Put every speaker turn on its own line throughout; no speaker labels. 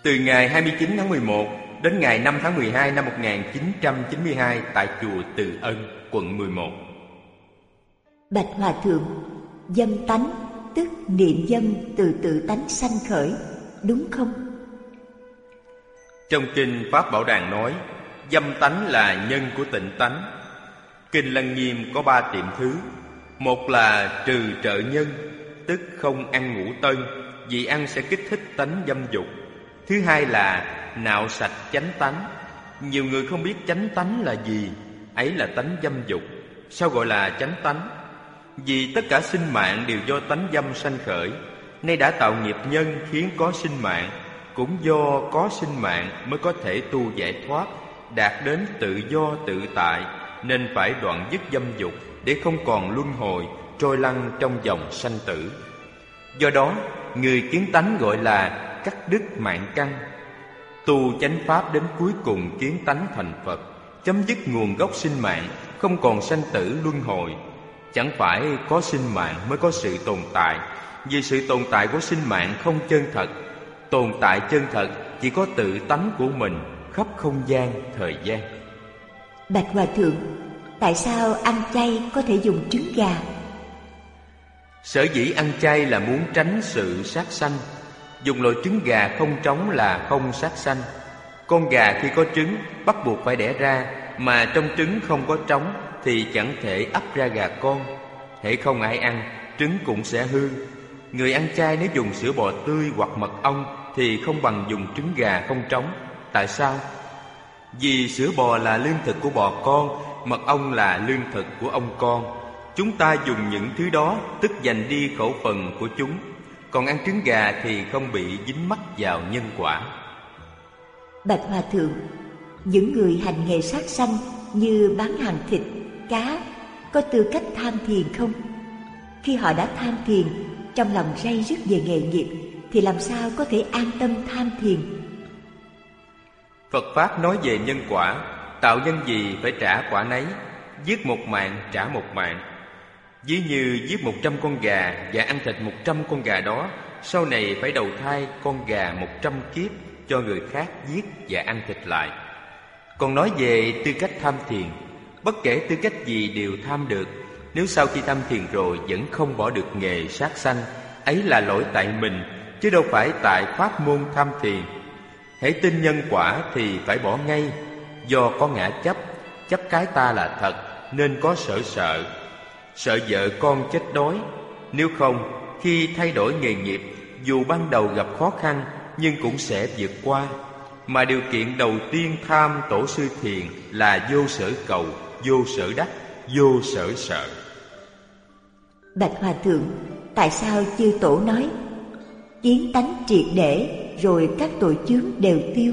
Từ ngày 29 tháng 11 đến ngày 5 tháng 12 năm 1992 tại chùa Từ Ân, quận 11.
Bạch Hòa Thượng, dâm tánh tức niệm dâm từ tự tánh sanh khởi, đúng không?
Trong kinh Pháp Bảo Đàn nói, dâm tánh là nhân của tịnh tánh. Kinh Lăng Nghiêm có 3 tiệm thứ. Một là trừ trợ nhân, tức không ăn ngũ tân, vì ăn sẽ kích thích tánh dâm dục. Thứ hai là nạo sạch chánh tánh. Nhiều người không biết chánh tánh là gì, ấy là tánh dâm dục. Sao gọi là chánh tánh? Vì tất cả sinh mạng đều do tánh dâm sanh khởi. Nay đã tạo nghiệp nhân khiến có sinh mạng, cũng do có sinh mạng mới có thể tu giải thoát, đạt đến tự do tự tại, nên phải đoạn dứt dâm dục để không còn luân hồi, trôi lăn trong dòng sanh tử. Do đó, người kiến tánh gọi là cắt đứt mạng căn. Tu chánh pháp đến cuối cùng kiến tánh thành Phật, chấm dứt nguồn gốc sinh mạng, không còn sanh tử luân hồi. Chẳng phải có sinh mạng mới có sự tồn tại, vì sự tồn tại của sinh mạng không chân thật. Tồn tại chân thật chỉ có tự tánh của mình khắp không gian, thời gian.
Bạch Hòa Thượng, tại sao ăn chay có thể dùng trứng gà?
Sở dĩ ăn chay là muốn tránh sự sát sanh. Dùng loại trứng gà không trống là không sát sanh. Con gà khi có trứng bắt buộc phải đẻ ra, mà trong trứng không có trống thì chẳng thể ấp ra gà con. Hễ không ai ăn, trứng cũng sẽ hư. Người ăn chay nếu dùng sữa bò tươi hoặc mật ong thì không bằng dùng trứng gà không trống. Tại sao? Vì sữa bò là lương thực của bò con, mật ong là lương thực của ong con. Chúng ta dùng những thứ đó tức giành đi khẩu phần của chúng. Còn ăn trứng gà thì không bị dính mắc vào nhân quả.
Bạch Hòa Thượng, những người hành nghề sát sanh như bán hàng thịt, cá có tư cách tham thiền không? Khi họ đã tham thiền, trong lòng ray rứt về nghề nghiệp, thì làm sao có thể an tâm tham thiền?
Phật Pháp nói về nhân quả, tạo nhân gì phải trả quả nấy, giết một mạng trả một mạng. Ví như giết 100 con gà và ăn thịt 100 con gà đó, sau này phải đầu thai con gà 100 kiếp cho người khác giết và ăn thịt lại. Còn nói về tư cách tham thiền, bất kể tư cách gì đều tham được. Nếu sau khi tham thiền rồi vẫn không bỏ được nghề sát sanh, ấy là lỗi tại mình, chứ đâu phải tại pháp môn tham thiền. Hễ tin nhân quả thì phải bỏ ngay. Do có ngã chấp, chấp cái ta là thật, nên có sợ. Sợ vợ con chết đói. Nếu không, khi thay đổi nghề nghiệp, dù ban đầu gặp khó khăn nhưng cũng sẽ vượt qua. Mà điều kiện đầu tiên tham tổ sư thiền là vô sở cầu, vô sở đắc, vô sở sợ.
Bạch Hòa Thượng, tại sao chư tổ nói kiến tánh triệt để rồi các tội chướng đều tiêu?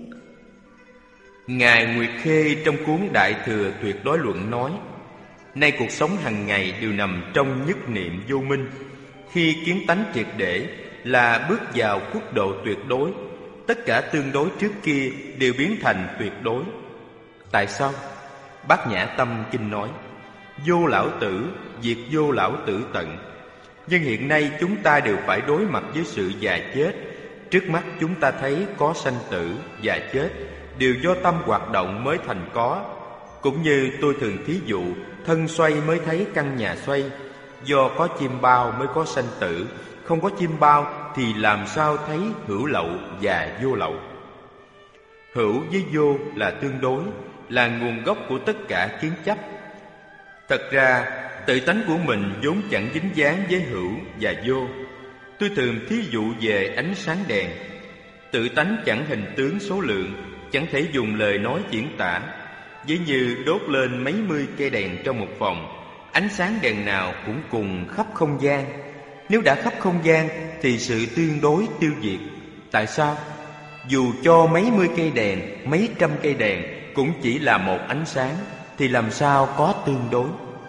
Ngài Nguyệt Khê trong cuốn Đại Thừa Tuyệt Đối Luận nói, nay cuộc sống hàng ngày đều nằm trong nhất niệm vô minh. Khi kiến tánh triệt để là bước vào quốc độ tuyệt đối. Tất cả tương đối trước kia đều biến thành tuyệt đối. Tại sao? Bát Nhã Tâm Kinh nói, vô lão tử, diệt vô lão tử tận. Nhưng hiện nay chúng ta đều phải đối mặt với sự già chết. Trước mắt chúng ta thấy có sanh tử, già chết đều do tâm hoạt động mới thành có. Cũng như tôi thường thí dụ, thân xoay mới thấy căn nhà xoay. Do có chim bao mới có sanh tử, không có chim bao thì làm sao thấy hữu lậu và vô lậu. Hữu với vô là tương đối, là nguồn gốc của tất cả kiến chấp. Thật ra tự tánh của mình vốn chẳng dính dáng với hữu và vô. Tôi thường thí dụ về ánh sáng đèn. Tự tánh chẳng hình tướng số lượng, chẳng thể dùng lời nói diễn tả. Ví như đốt lên mấy mươi cây đèn trong một phòng, ánh sáng đèn nào cũng cùng khắp không gian. Nếu đã khắp không gian thì sự tương đối tiêu diệt. Tại sao? Dù cho mấy mươi cây đèn, mấy trăm cây đèn cũng chỉ là một ánh sáng, thì làm sao có tương đối?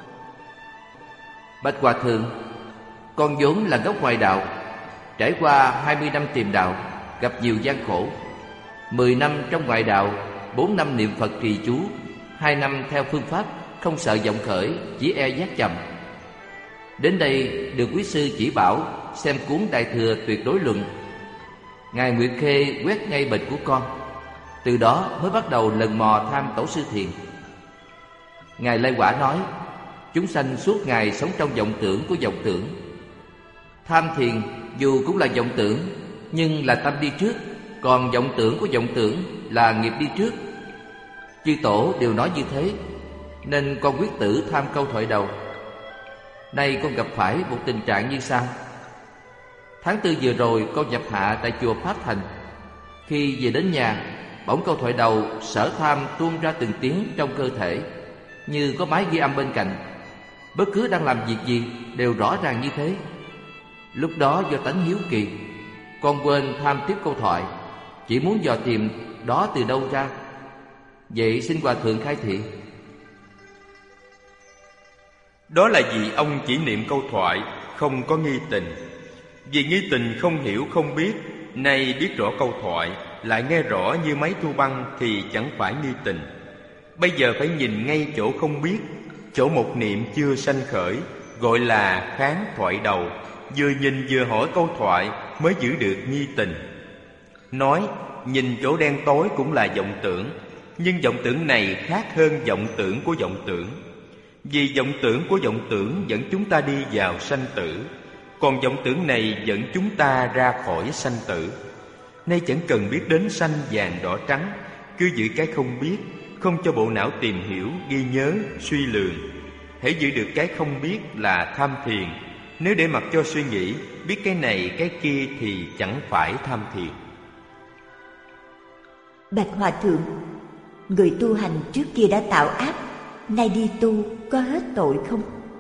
Bạch Hòa Thượng, con vốn là gốc ngoại đạo, trải qua 20 năm tìm đạo, gặp nhiều gian khổ. 10 năm trong ngoại đạo, 4 năm niệm Phật trì chú, 2 năm theo phương pháp không sợ vọng khởi, chỉ e giác chậm. Đến đây được quý sư chỉ bảo xem cuốn Đại Thừa Tuyệt Đối Luận. Ngài Nguyệt Khê quét ngay bệnh của con. Từ đó mới bắt đầu lần mò tham Tổ sư Thiền. Ngài Lai Quả nói, chúng sanh suốt ngày sống trong vọng tưởng của vọng tưởng. Tham thiền dù cũng là vọng tưởng, nhưng là tâm đi trước, còn vọng tưởng của vọng tưởng là nghiệp đi trước. Chư Tổ đều nói như thế, nên con quyết tử tham câu thoại đầu. Nay con gặp phải một tình trạng như sau. Tháng 4 vừa rồi con nhập hạ tại chùa Pháp Thành. Khi về đến nhà, bỗng câu thoại đầu sở tham tuôn ra từng tiếng trong cơ thể, như có máy ghi âm bên cạnh. Bất cứ đang làm việc gì đều rõ ràng như thế. Lúc đó do tánh hiếu kỳ, con quên tham tiếp câu thoại, chỉ muốn dò tìm đó từ đâu ra. Vậy xin Hòa Thượng khai thị.
Đó là vì ông chỉ niệm câu thoại, không có nghi tình. Vì nghi tình không hiểu không biết, nay biết rõ câu thoại, lại nghe rõ như máy thu băng thì chẳng phải nghi tình. Bây giờ phải nhìn ngay chỗ không biết, chỗ một niệm chưa sanh khởi, gọi là kháng thoại đầu. Vừa nhìn vừa hỏi câu thoại mới giữ được nghi tình. Nói nhìn chỗ đen tối cũng là vọng tưởng, nhưng vọng tưởng này khác hơn vọng tưởng của vọng tưởng. Vì vọng tưởng của vọng tưởng dẫn chúng ta đi vào sanh tử, còn vọng tưởng này dẫn chúng ta ra khỏi sanh tử. Nay chẳng cần biết đến sanh vàng đỏ trắng, cứ giữ cái không biết, không cho bộ não tìm hiểu, ghi nhớ, suy lường. Hãy giữ được cái không biết là tham thiền. Nếu để mặc cho suy nghĩ, biết cái này cái kia thì chẳng phải tham thiền.
Bạch Hòa Thượng, người tu hành trước kia đã tạo ác, nay đi tu có hết tội không?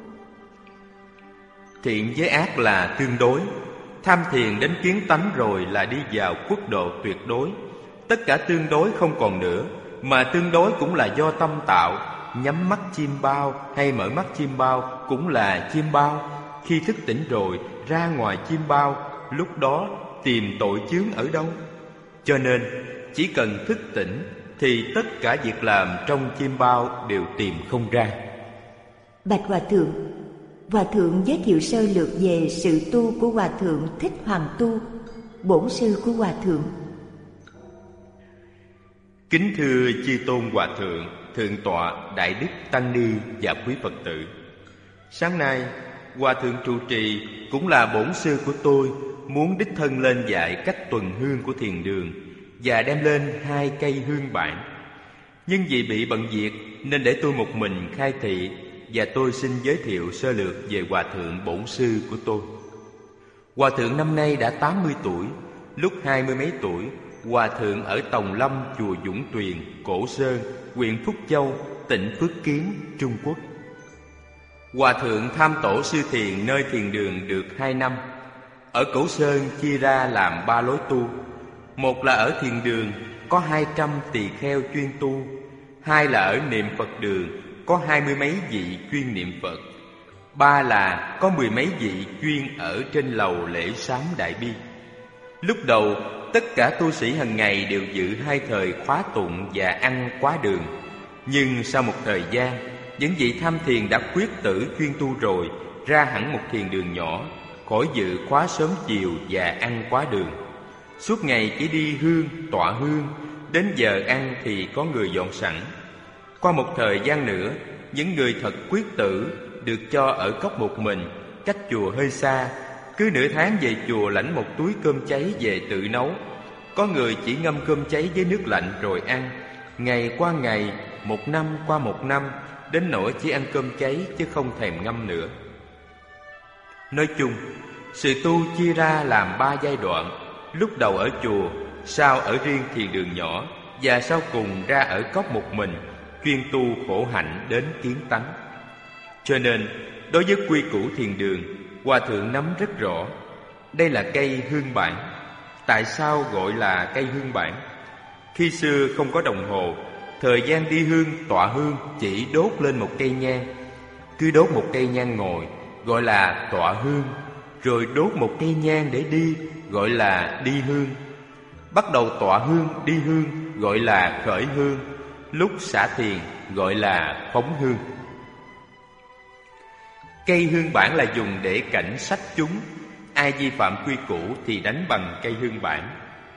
Thiện với ác là tương đối. Tham thiền đến kiến tánh rồi là đi vào quốc độ tuyệt đối. Tất cả tương đối không còn nữa, mà tương đối cũng là do tâm tạo. Nhắm mắt chim bao hay mở mắt chim bao cũng là chim bao. Khi thức tỉnh rồi ra ngoài chim bao, lúc đó tìm tội chướng ở đâu? Cho nên chỉ cần thức tỉnh thì tất cả việc làm trong chim bao đều tìm không ra.
Bạch Hòa Thượng giới thiệu sơ lược về sự tu của Hòa Thượng Thích Hoàng Tu, bổn sư của Hòa Thượng.
Kính thưa chư tôn Hòa Thượng, Thượng tọa Đại Đức Tăng Ni và quý Phật tử. Sáng nay Hòa Thượng trụ trì cũng là bổn sư của tôi, muốn đích thân lên dạy cách tuần hương của thiền đường và đem lên 2 cây hương bản. Nhưng vì bị bận việc nên để tôi một mình khai thị, và tôi xin giới thiệu sơ lược về Hòa Thượng bổn sư của tôi. Hòa Thượng năm nay đã 80 tuổi. Lúc 20 mấy tuổi, Hòa Thượng ở Tòng Lâm, chùa Dũng Tuyền, Cổ Sơn, huyện Phúc Châu, tỉnh Phước Kiến, Trung Quốc. Hòa Thượng tham tổ sư thiền nơi thiền đường được 2 năm. Ở Cổ Sơn chia ra làm 3 lối tu. Một là ở thiền đường có 200 tỳ kheo chuyên tu. 2 là ở niệm Phật đường có 20 mấy vị chuyên niệm Phật. 3 là có 10 mấy vị chuyên ở trên lầu lễ sám đại bi. Lúc đầu tất cả tu sĩ hàng ngày đều giữ 2 thời khóa tụng và ăn quá đường. Nhưng sau một thời gian, những vị tham thiền đã quyết tử chuyên tu rồi, ra hẳn một thiền đường nhỏ, khỏi dự khóa sớm chiều và ăn quá đường. Suốt ngày chỉ đi hương, tọa hương, đến giờ ăn thì có người dọn sẵn. Qua một thời gian nữa, những người thật quyết tử được cho ở cốc một mình, cách chùa hơi xa. Cứ nửa tháng về chùa lãnh một túi cơm cháy về tự nấu. Có người chỉ ngâm cơm cháy với nước lạnh rồi ăn. Ngày qua ngày, 1 năm qua 1 năm, đến nỗi chỉ ăn cơm cháy chứ không thèm ngâm nữa. Nói chung, sự tu chia ra làm 3 giai đoạn. Lúc đầu ở chùa, sau ở riêng thiền đường nhỏ, và sau cùng ra ở cốc một mình, chuyên tu khổ hạnh đến kiến tánh. Cho nên, đối với quy củ thiền đường, Hòa Thượng nắm rất rõ. Đây là cây hương bản. Tại sao gọi là cây hương bản? Khi xưa không có đồng hồ, thời gian đi hương, tọa hương chỉ đốt lên một cây nhang. Cứ đốt một cây nhang ngồi, gọi là tọa hương. Rồi đốt một cây nhang để đi, gọi là đi hương. Bắt đầu tọa hương, đi hương, gọi là khởi hương. Lúc xả thiền, gọi là phóng hương. Cây hương bản là dùng để cảnh sách chúng. Ai vi phạm quy củ thì đánh bằng cây hương bản.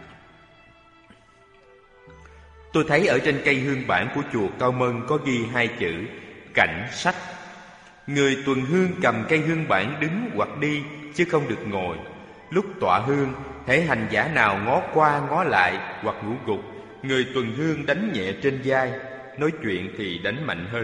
Tôi thấy ở trên cây hương bản của chùa Cao Mân có ghi 2 chữ cảnh sách. Người tuần hương cầm cây hương bản đứng hoặc đi, chứ không được ngồi. Lúc tọa hương, hễ hành giả nào ngó qua ngó lại hoặc ngủ gục, người tuần hương đánh nhẹ trên vai, nói chuyện thì đánh mạnh hơn.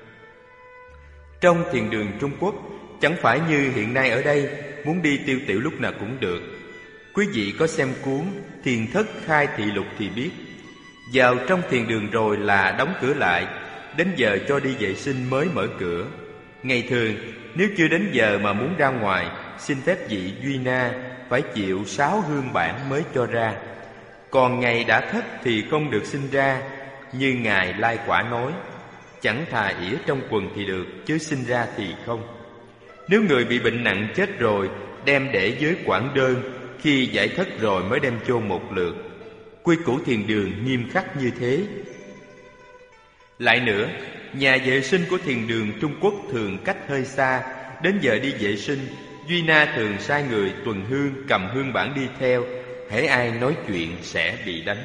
Trong thiền đường Trung Quốc, chẳng phải như hiện nay ở đây, muốn đi tiêu tiểu lúc nào cũng được. Quý vị có xem cuốn Thiền Thất Khai Thị Lục thì biết, vào trong thiền đường rồi là đóng cửa lại, đến giờ cho đi vệ sinh mới mở cửa. Ngày thường, nếu chưa đến giờ mà muốn ra ngoài, xin phép vị Duy Na phải chịu 6 hương bản mới cho ra. Còn ngày đã thất thì không được xin ra, như Ngài Lai Quả nói, chẳng thà ỉa trong quần thì được, chứ xin ra thì không. Nếu người bị bệnh nặng chết rồi, đem để dưới quản đơn, khi giải thất rồi mới đem chôn một lượt. Quy củ thiền đường nghiêm khắc như thế. Lại nữa, nhà vệ sinh của thiền đường Trung Quốc thường cách hơi xa, đến giờ đi vệ sinh, Duy Na thường sai người tuần hương cầm hương bản đi theo, hễ ai nói chuyện sẽ bị đánh.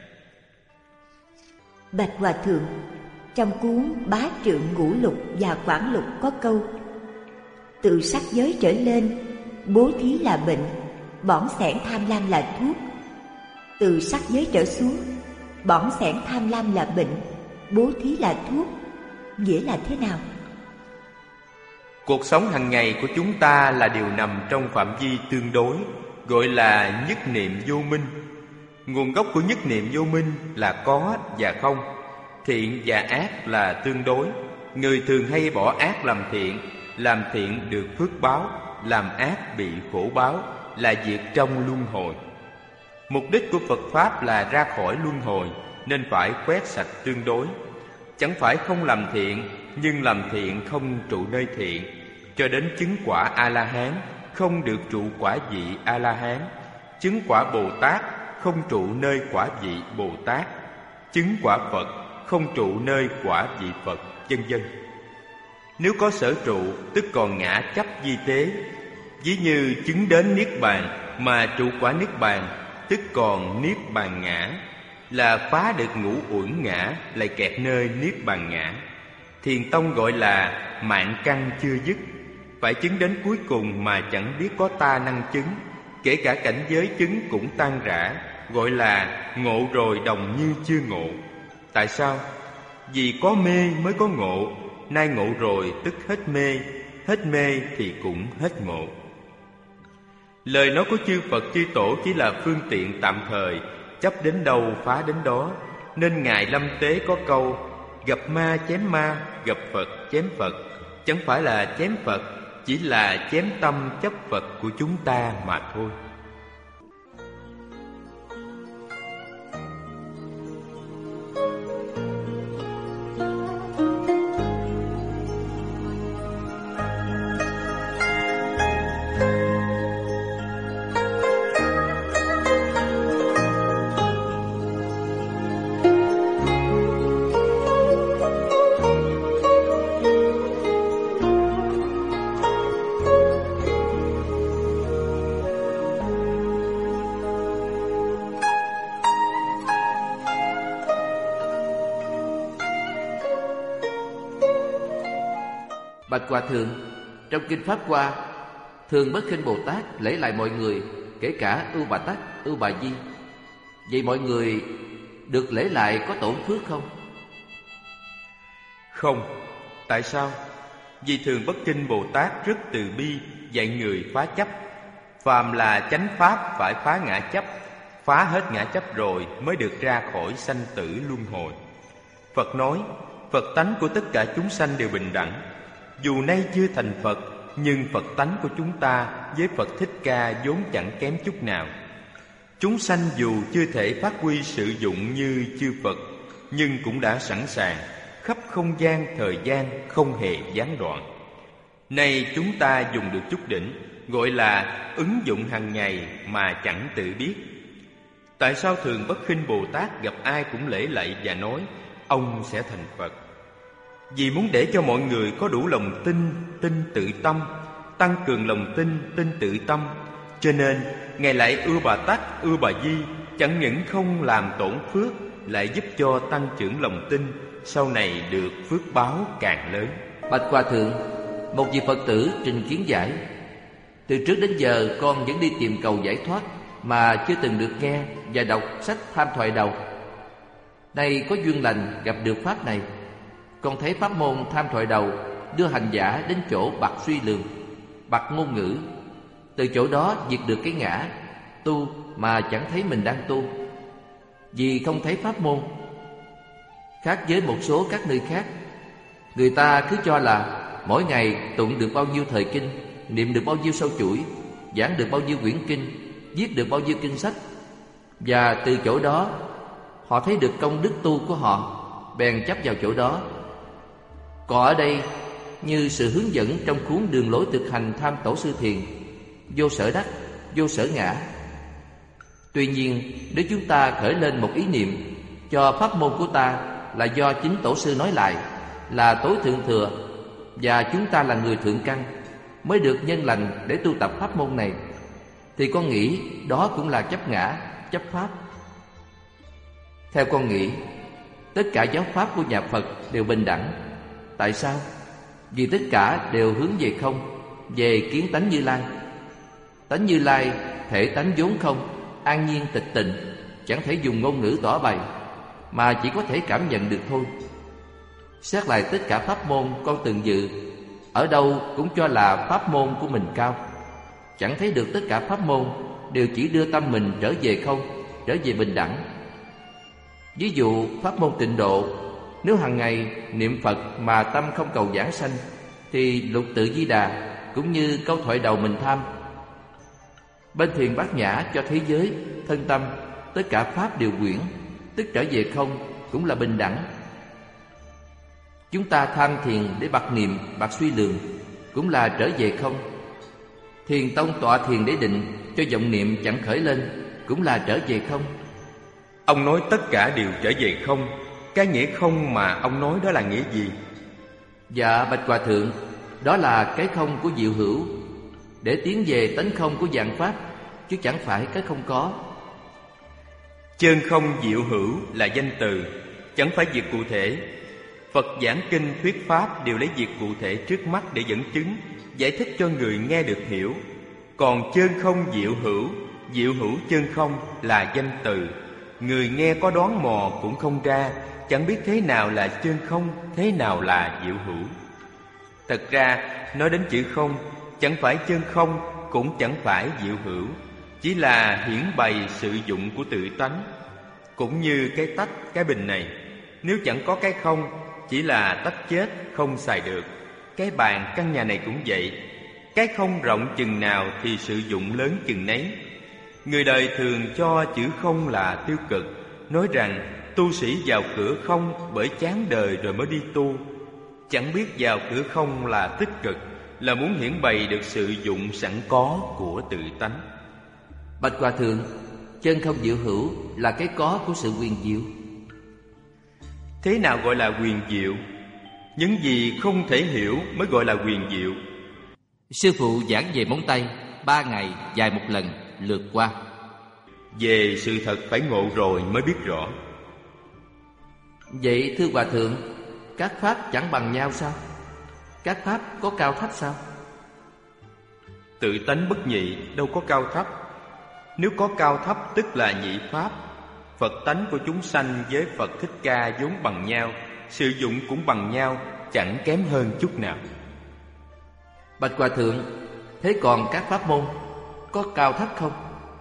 Bạch Hòa Thượng, trong cuốn Bá Trượng Ngũ Lục và Quảng Lục có câu: từ sắc giới trở lên, bố thí là bệnh, bỏng sẻn tham lam là thuốc. Từ sắc giới trở xuống, bỏng sẻn tham lam là bệnh, bố thí là thuốc. Nghĩa là thế nào?
Cuộc sống hàng ngày của chúng ta là điều nằm trong phạm vi tương đối, gọi là nhất niệm vô minh. Nguồn gốc của nhất niệm vô minh là có và không, thiện và ác là tương đối. Người thường hay bỏ ác làm thiện được phước báo, làm ác bị khổ báo, là việc trong luân hồi. Mục đích của Phật Pháp là ra khỏi luân hồi, nên phải quét sạch tương đối. Chẳng phải không làm thiện, nhưng làm thiện không trụ nơi thiện, cho đến chứng quả A-la-hán không được trụ quả vị A-la-hán, chứng quả Bồ Tát không trụ nơi quả vị Bồ Tát, chứng quả Phật không trụ nơi quả vị Phật, vân vân. Nếu có sở trụ, tức còn ngã chấp vi tế. Ví như chứng đến Niết Bàn mà trụ quả Niết Bàn, tức còn Niết Bàn ngã, là phá được ngũ uẩn ngã, lại kẹt nơi Niết Bàn ngã. Thiền tông gọi là mạng căn chưa dứt, phải chứng đến cuối cùng mà chẳng biết có ta năng chứng. Kể cả cảnh giới chứng cũng tan rã, gọi là ngộ rồi đồng như chưa ngộ. Tại sao? Vì có mê mới có ngộ, nay ngộ rồi tức hết mê thì cũng hết ngộ. Lời nói của chư Phật chư Tổ chỉ là phương tiện tạm thời, chấp đến đâu phá đến đó. Nên Ngài Lâm Tế có câu: gặp ma chém ma, gặp Phật chém Phật. Chẳng phải là chém Phật, chỉ là chém tâm chấp Phật của chúng ta mà thôi.
Bạch Hòa Thượng, trong Kinh Pháp Hoa, Thường Bất Khinh Bồ Tát lễ lại mọi người, kể cả Ưu Bà Tắc, Ưu Bà Di. Vậy mọi người được lễ lại có tổn phước không?
Không. Tại sao? Vì Thường Bất Khinh Bồ Tát rất từ bi, dạy người phá chấp. Phàm là chánh pháp phải phá ngã chấp, phá hết ngã chấp rồi mới được ra khỏi sanh tử luân hồi. Phật nói, Phật tánh của tất cả chúng sanh đều bình đẳng. Dù nay chưa thành Phật, nhưng Phật tánh của chúng ta với Phật Thích Ca vốn chẳng kém chút nào. Chúng sanh dù chưa thể phát huy sử dụng như chư Phật, nhưng cũng đã sẵn sàng, khắp không gian thời gian không hề gián đoạn. Nay chúng ta dùng được chút đỉnh, gọi là ứng dụng hàng ngày mà chẳng tự biết. Tại sao Thường Bất Khinh Bồ Tát gặp ai cũng lễ lạy và nói ông sẽ thành Phật? Vì muốn để cho mọi người có đủ lòng tin tự tâm, tăng cường lòng tin tự tâm, cho nên Ngài lại Ưu Bà Tắc, Ưu Bà Di chẳng những không làm tổn phước lại giúp cho tăng trưởng lòng tin, sau này được phước báo càng lớn.
Bạch Hòa Thượng, một vị Phật tử trình kiến giải: từ trước đến giờ con vẫn đi tìm cầu giải thoát mà chưa từng được nghe và đọc sách Tham Thoại Đầu. Nay có duyên lành gặp được pháp này, con thấy pháp môn Tham Thoại Đầu đưa hành giả đến chỗ bạc suy lường, bạc ngôn ngữ. Từ chỗ đó diệt được cái ngã, tu mà chẳng thấy mình đang tu, vì không thấy pháp môn. Khác với một số các nơi khác, người ta cứ cho là mỗi ngày tụng được bao nhiêu thời kinh, niệm được bao nhiêu sâu chuỗi, giảng được bao nhiêu quyển kinh, viết được bao nhiêu kinh sách, và từ chỗ đó họ thấy được công đức tu của họ, bèn chấp vào chỗ đó. Còn ở đây, như sự hướng dẫn trong cuốn Đường lối thực hành Tham Tổ sư Thiền: vô sở đắc, vô sở ngã. Tuy nhiên, nếu chúng ta khởi lên một ý niệm cho pháp môn của ta là do chính Tổ sư nói lại, là tối thượng thừa, và chúng ta là người thượng căn mới được nhân lành để tu tập pháp môn này, thì con nghĩ đó cũng là chấp ngã, chấp pháp. Theo con nghĩ, tất cả giáo pháp của nhà Phật đều bình đẳng. Tại sao? Vì tất cả đều hướng về không, về kiến tánh Như Lai. Tánh Như Lai thể tánh vốn không, an nhiên tịch tịnh, chẳng thể dùng ngôn ngữ tỏ bày, mà chỉ có thể cảm nhận được thôi. Xét lại tất cả pháp môn con từng dự, ở đâu cũng cho là pháp môn của mình cao, chẳng thấy được tất cả pháp môn đều chỉ đưa tâm mình trở về không, trở về bình đẳng. Ví dụ pháp môn tịnh độ, nếu hàng ngày niệm Phật mà tâm không cầu giảng sanh, thì lục tự Di Đà cũng như câu thoại đầu mình tham. Bên thiền Bát Nhã cho thế giới, thân tâm, tất cả pháp đều quyển, tức trở về không, cũng là bình đẳng. Chúng ta tham thiền để bạc niệm, bạc suy lường, cũng là trở về không. Thiền tông tọa thiền để định, cho vọng niệm chẳng khởi lên, cũng là trở về không.
Ông nói tất cả đều trở về không. Cái nghĩa không mà ông nói đó là nghĩa gì?
Dạ bạch Hòa Thượng, đó là cái không của diệu hữu, để tiến về tánh không của vạn pháp, chứ chẳng phải cái không có.
Chân không diệu hữu là danh từ, chẳng phải việc cụ thể. Phật giảng kinh thuyết pháp đều lấy việc cụ thể trước mắt để dẫn chứng, giải thích cho người nghe được hiểu. Còn chân không diệu hữu chân không là danh từ, người nghe có đoán mò cũng không ra, chẳng biết thế nào là chân không, thế nào là diệu hữu. Thật ra nói đến chữ không, chẳng phải chân không, cũng chẳng phải diệu hữu, chỉ là hiển bày sự dụng của tự tánh. Cũng như cái tách, cái bình này, nếu chẳng có cái không, chỉ là tách chết, không xài được. Cái bàn, căn nhà này cũng vậy. Cái không rộng chừng nào thì sự dụng lớn chừng nấy. Người đời thường cho chữ không là tiêu cực, nói rằng tu sĩ vào cửa không bởi chán đời rồi mới đi tu. Chẳng biết vào cửa không là tích cực, là muốn hiển bày được sự dụng sẵn có của tự tánh.
Bạch Hòa Thượng, chân không diệu hữu là cái có của sự huyền diệu.
Thế nào gọi là huyền diệu? Những gì không thể hiểu mới gọi là huyền diệu.
Sư phụ giảng về móng tay, 3 ngày dài một lần lượt qua.
Về sự thật phải ngộ rồi mới biết rõ.
Vậy thưa Hòa Thượng, các pháp chẳng bằng nhau sao? Các pháp có cao thấp sao?
Tự tánh bất nhị, đâu có cao thấp. Nếu có cao thấp tức là nhị pháp. Phật tánh của chúng sanh với Phật Thích Ca vốn bằng nhau, sử dụng cũng bằng nhau, chẳng kém hơn chút nào.
Bạch Hòa Thượng, thế còn các pháp môn có cao thấp không?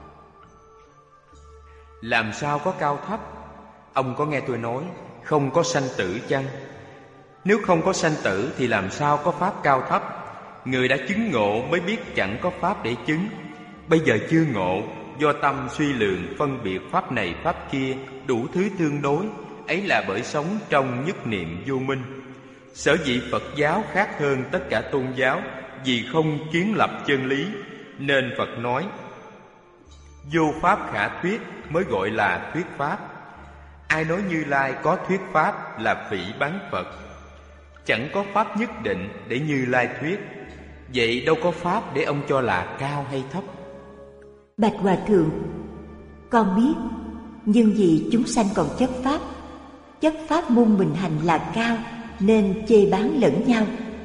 Làm sao có cao thấp? Ông có nghe tôi nói không có sanh tử chăng? Nếu không có sanh tử thì làm sao có pháp cao thấp? Người đã chứng ngộ mới biết chẳng có pháp để chứng. Bây giờ chưa ngộ, do tâm suy lường phân biệt pháp này pháp kia, đủ thứ tương đối, ấy là bởi sống trong nhất niệm vô minh. Sở dĩ Phật giáo khác hơn tất cả tôn giáo, vì không kiến lập chân lý, nên Phật nói vô pháp khả thuyết mới gọi là thuyết pháp. Ai nói Như Lai có thuyết pháp là phỉ báng Phật. Chẳng có pháp nhất định để Như Lai thuyết. Vậy đâu có pháp để ông cho là cao hay thấp.
Bạch Hòa Thượng, con biết nhưng vì chúng sanh còn chấp pháp môn mình hành là cao, nên chê báng lẫn nhau.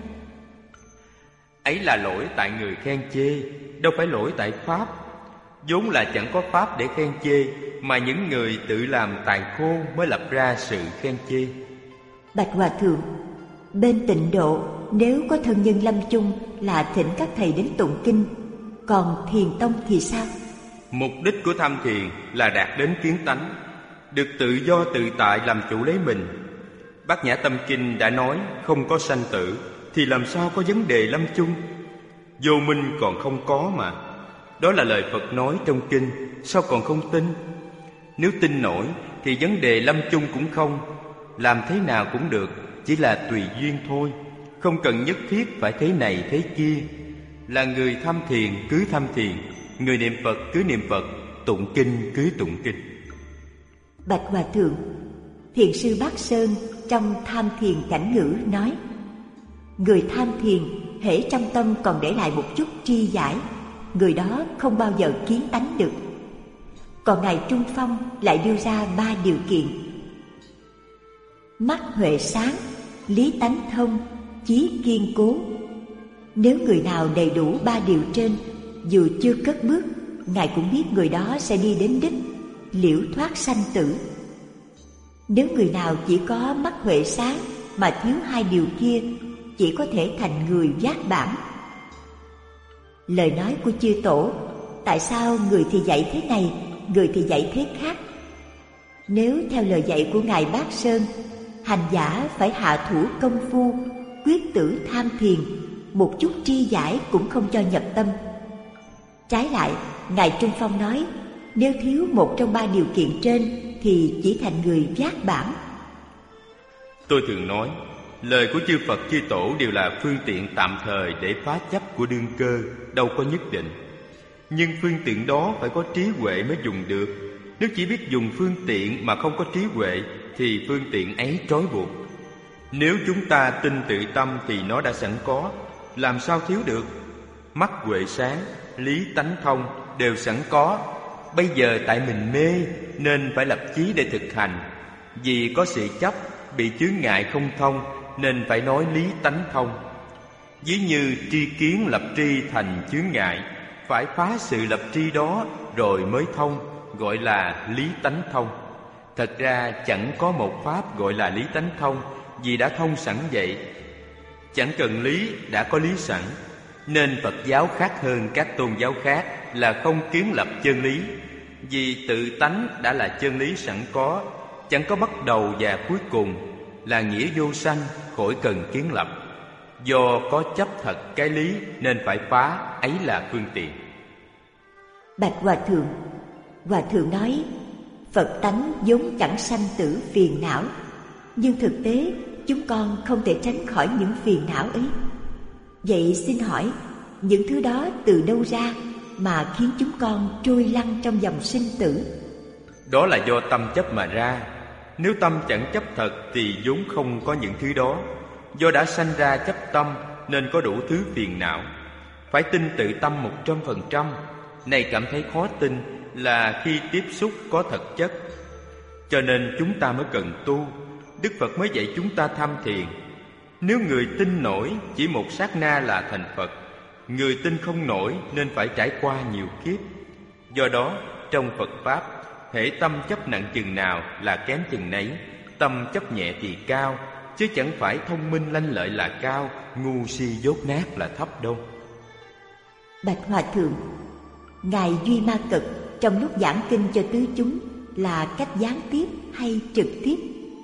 Ấy là lỗi tại người khen chê, đâu phải lỗi tại pháp. Vốn là chẳng có pháp để khen chê, mà những người tự làm tài khô mới lập ra sự khen chê.
Bạch Hòa Thượng, bên Tịnh Độ nếu có thân nhân lâm chung là thỉnh các thầy đến tụng kinh, còn Thiền tông thì sao?
Mục đích của tham thiền là đạt đến kiến tánh, được tự do tự tại làm chủ lấy mình. Bát Nhã Tâm Kinh đã nói không có sanh tử, thì làm sao có vấn đề lâm chung? Vô minh còn không có mà. Đó là lời Phật nói trong kinh, sao còn không tin? Nếu tin nổi thì vấn đề lâm chung cũng không. Làm thế nào cũng được, chỉ là tùy duyên thôi, không cần nhất thiết phải thế này thế kia. Là người tham thiền cứ tham thiền, người niệm Phật cứ niệm Phật, tụng kinh cứ tụng kinh.
Bạch Hòa Thượng, Thiền sư Bát Sơn trong Tham Thiền Cảnh Ngữ nói: người tham thiền hễ trong tâm còn để lại một chút tri giải, người đó không bao giờ kiến tánh được. Còn Ngài Trung Phong lại đưa ra 3 điều kiện: mắt huệ sáng, lý tánh thông, chí kiên cố. Nếu người nào đầy đủ 3 điều trên, dù chưa cất bước, Ngài cũng biết người đó sẽ đi đến đích, liễu thoát sanh tử. Nếu người nào chỉ có mắt huệ sáng mà thiếu 2 điều kia, chỉ có thể thành người giác bản. Lời nói của chư tổ, tại sao người thì dạy thế này, người thì dạy thế khác? Nếu theo lời dạy của Ngài Bát Sơn, hành giả phải hạ thủ công phu, quyết tử tham thiền, một chút tri giải cũng không cho nhập tâm. Trái lại, Ngài Trung Phong nói, nếu thiếu một trong 3 điều kiện trên thì chỉ thành người giác bản.
Tôi thường nói, lời của chư Phật chư Tổ đều là phương tiện tạm thời để phá chấp của đương cơ, đâu có nhất định. Nhưng phương tiện đó phải có trí huệ mới dùng được. Nếu chỉ biết dùng phương tiện mà không có trí huệ thì phương tiện ấy trói buộc. Nếu chúng ta tin tự tâm thì nó đã sẵn có, làm sao thiếu được? Mắt huệ sáng, lý tánh thông đều sẵn có. Bây giờ tại mình mê nên phải lập chí để thực hành. Vì có sự chấp, bị chướng ngại không thông nên phải nói lý tánh thông. Ví như tri kiến lập tri thành chướng ngại, phải phá sự lập tri đó rồi mới thông, gọi là lý tánh thông. Thật ra chẳng có một pháp gọi là lý tánh thông, vì đã thông sẵn vậy. Chẳng cần lý, đã có lý sẵn. Nên Phật giáo khác hơn các tôn giáo khác là không kiến lập chân lý. Vì tự tánh đã là chân lý sẵn có, chẳng có bắt đầu và cuối cùng, là nghĩa vô sanh, khỏi cần kiến lập. Do có chấp thật cái lý nên phải phá, ấy là phương tiện.
Bạch Hòa Thượng nói, Phật tánh vốn chẳng sanh tử phiền não, nhưng thực tế chúng con không thể tránh khỏi những phiền não ấy. Vậy xin hỏi, những thứ đó từ đâu ra mà khiến chúng con trôi lăn trong dòng sinh tử?
Đó là do tâm chấp mà ra. Nếu tâm chẳng chấp thật thì vốn không có những thứ đó. Do đã sanh ra chấp tâm nên có đủ thứ phiền não. Phải tin tự tâm 100%. Này cảm thấy khó tin là khi tiếp xúc có thực chất. Cho nên chúng ta mới cần tu. Đức Phật mới dạy chúng ta tham thiền. Nếu người tin nổi, chỉ một sát na là thành Phật. Người tin không nổi nên phải trải qua nhiều kiếp. Do đó trong Phật Pháp, hễ tâm chấp nặng chừng nào là kém chừng nấy. Tâm chấp nhẹ thì cao, chứ chẳng phải thông minh lanh lợi là cao, ngu si dốt nát là thấp đâu.
Bạch Hòa Thượng, Ngài Duy Ma Cật trong lúc giảng kinh cho tứ chúng là cách gián tiếp hay trực tiếp?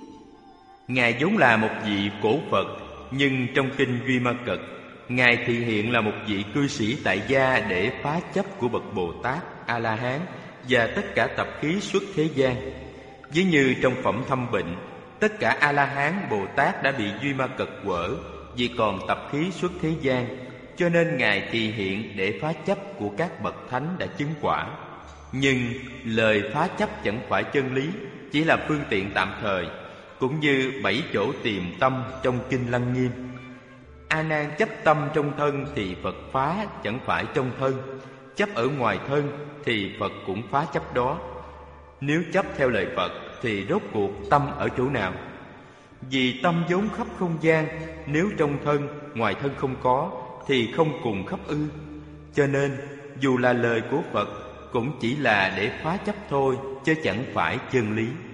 Ngài vốn là một vị cổ Phật, nhưng trong kinh Duy Ma Cật, Ngài thị hiện là một vị cư sĩ tại gia để phá chấp của bậc Bồ Tát, A-la-hán và tất cả tập khí xuất thế gian. Ví như trong phẩm Thâm Bệnh, tất cả A-la-hán Bồ Tát đã bị Duy Ma Cật quở vì còn tập khí xuất thế gian, cho nên Ngài thị hiện để phá chấp của các bậc thánh đã chứng quả. Nhưng lời phá chấp chẳng phải chân lý, chỉ là phương tiện tạm thời, cũng như 7 chỗ tìm tâm trong kinh Lăng Nghiêm. A Nan chấp tâm trong thân thì Phật phá chẳng phải trong thân, chấp ở ngoài thân thì Phật cũng phá chấp đó. Nếu chấp theo lời Phật thì rốt cuộc tâm ở chỗ nào? Vì tâm vốn khắp không gian, nếu trong thân, ngoài thân không có thì không cùng khắp ư. Cho nên dù là lời của Phật cũng chỉ là để phá chấp thôi, chứ chẳng phải chân lý.